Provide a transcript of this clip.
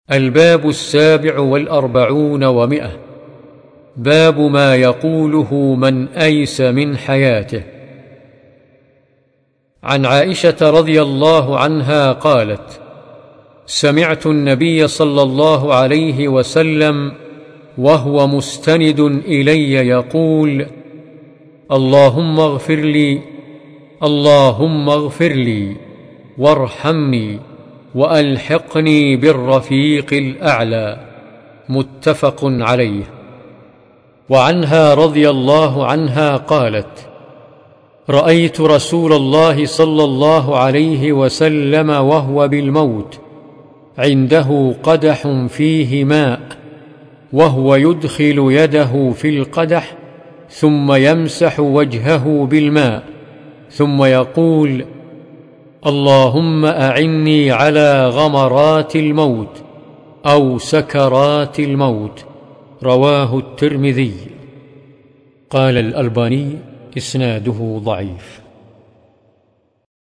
الباب 47 و100. باب ما يقوله من أيس من حياته. عن عائشة رضي الله عنها قالت: سمعت النبي صلى الله عليه وسلم وهو مستند إلي يقول: اللهم اغفر لي، اللهم اغفر لي وارحمني وألحقني بالرفيق الأعلى. متفق عليه. وعنها رضي الله عنها قالت: رأيت رسول الله صلى الله عليه وسلم وهو بالموت، عنده قدح فيه ماء، وهو يدخل يده في القدح ثم يمسح وجهه بالماء، ثم يقول: اللهم أعني على غمرات الموت أو سكرات الموت. رواه الترمذي. قال الألباني: إسناده ضعيف.